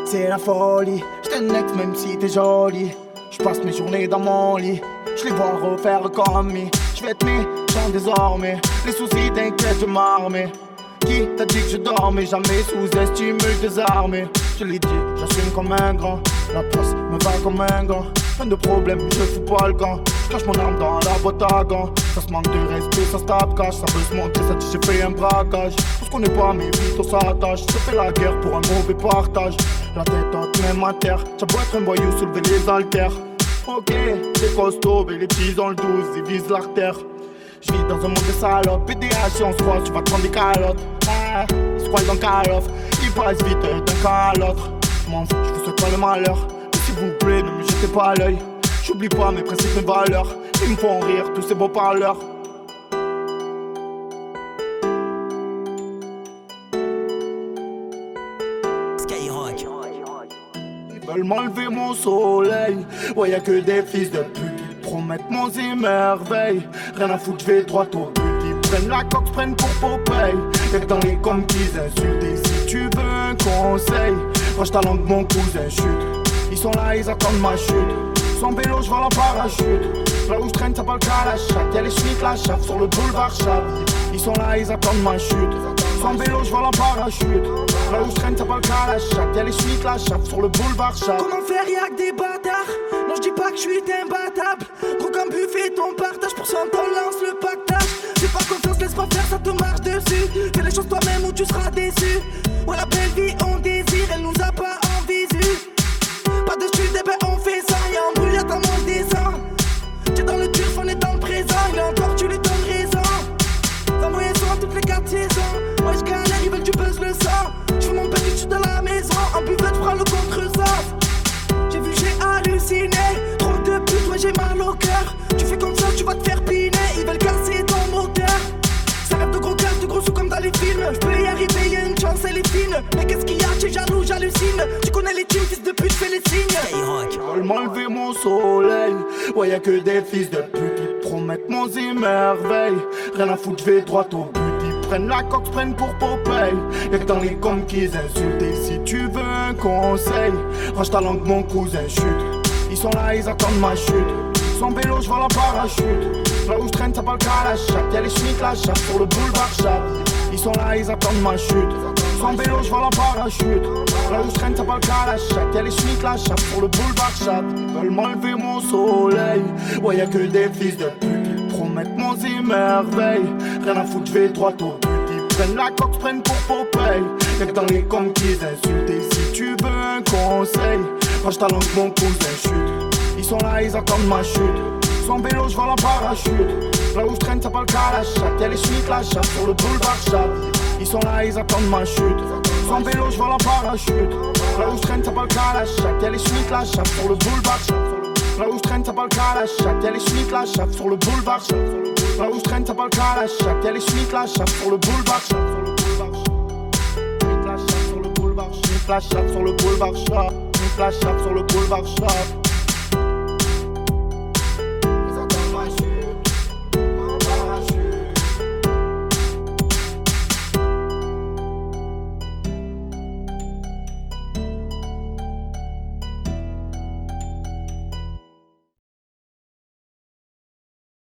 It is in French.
c'est la folie. J'te next même si t'es jolie. J'passe mes journées dans mon lit. J'les vois refaire comme me. J'vais être méchant désormais. Les soucis t'inquiète je m'armais. Qui t'a dit que je dormais? Jamais sous-estime désarmé. Je l'ai dit, j'assume comme un grand. La poste me va comme un gant. Plein de problèmes, je fous pas le camp. Cache mon arme dans la boîte à gants. Ça se manque de respect, ça se tape cash. Ça veut se montrer, ça dit j'ai fait un braquage. Parce qu'on n'est pas mais vite on s'attache. Je fais la guerre pour un mauvais partage. La tête haute, même à terre. T'as beau être un voyou, soulever les haltères. Ok, c'est costaud, mais les petits dans le 12, ils visent l'artère. J'vis dans un monde de salopes, PDH si on se croise, tu vas te prendre des calottes. Ah, ils se croient dans Call of, ils passent vite d'un cas à l'autre. J'm'en fous, j'vous souhaite pas le malheur. Mais s'il vous plaît, ne me jetez pas à l'œil. J'oublie pas mes principes, mes valeurs. Ils me font rire, tous ces beaux parleurs. Skyrock. Ils veulent m'enlever mon soleil. Ouais, y'a que des fils de pute. Ils promettent mon émerveil. Rien à foutre, j'vais droit au but. Ils prennent la coque, prennent pour Popeye. Y'a que dans les coms qu'ils insultent. Et si tu veux un conseil, range ta langue, mon cousin chute. Ils sont là, ils attendent ma chute. Sans vélo, j'vends la parachute. Là où j'traîne, ça parle qu'à la chatte. Y'a les schmitts, la chatte sur le boulevard Chat. Ils sont là, ils attendent ma chute. Sans vélo, j'vends la parachute. Là où j'traîne, ça parle qu'à la chatte. Y'a les schmitts, la chatte sur le boulevard Chat. Comment faire, y'a que des bâtards. Non, j'dis pas que j'suis imbattable. Gros comme buffet, ton partage. Pour cent, on lance le pactage. Fais pas confiance, laisse pas faire, ça te marche dessus. Fais les choses toi-même ou tu seras déçu. Ouais, la belle vie, on désire, elle nous a pas en visu. Pas de chute, eh ben on fait ça. Y'a un brûle, y'a ta mon descend. T'es dans le turf, on est dans le présent. Il est encore, tu lui donnes raison. Dans moyen son, toutes les 4 saisons. Ouais, j'galère, ils veulent du buzz le sang. J'fais mon petit, j'suis dans la maison. En buvette, prends le contre-sens. J'ai vu, j'ai halluciné. Trop de putes, ouais, j'ai mal au cœur. Tu fais comme ça, tu vas te faire piner. Ils veulent casser ton moteur. Ça rêve de gros cœur, de gros sous comme dans les films. J'peux y arriver, y'a une chance, elle est fine. Mais qu'est-ce qu'il y a, t'es jaloux, j'hallucine. Tu connais les teams, fils de pute, fais les signes. Skyrock. Ils veulent m'enlever mon soleil. Ouais, y'a que des fils de pute. Ils promettent mon émerveil. Rien à foutre, j'vais droit au but. Ils prennent la coque, prennent pour Popeye. Y'a que dans les coms qu'ils insultent. Et si tu veux un conseil, range ta langue, mon cousin chute. Ils sont là, ils attendent ma chute. Sans vélo, j'vends la parachute. Là où j'traîne, ça parle qu'à la chatte. Y'a les schmitts, la chatte sur le boulevard Chat. Ils sont là, ils attendent ma chute. Sans vélo, j'vends la parachute. Là où j'traîne, ça parle qu'à la chatte. Y'a les schmitts, la chatte sur le boulevard Chat. Ils veulent m'enlever mon soleil. Ouais, y'a que des fils de pute. Ils promettent mon émerveil. Rien à foutre, j'vais droit au but. Ils prennent la coque, prennent pour Popeye. Y'a que dans les coms qu'ils insultent. Et si tu veux un conseil, range ta langue, mon cousin chute. Ils sont là, ils attendent ma chute. Sans vélo, j'vends la parachute. Là où j'traîne, ça parle qu'à la chatte. Y'a les schmitts, la chatte sur le boulevard Chat. Ils sont là, ils attendent ma chute. Sans vélo, j'vends la parachute. Là où j'traîne, ça parle qu'à la chatte. Y'a les schmitts, la chatte sur le boulevard Chat. Là où j'traîne, ça parle qu'à la chatte. Y'a les schmitts, la chatte sur le boulevard Chat. Là où j'traîne, ça parle qu'à la chatte. Y'a les schmitts, la chatte sur le boulevard Chat. Schmitts, la chatte sur le boulevard Chat. Schmitts, la chatte sur le boulevard Chat. Schmitts, la chatte sur le boulevard Chat.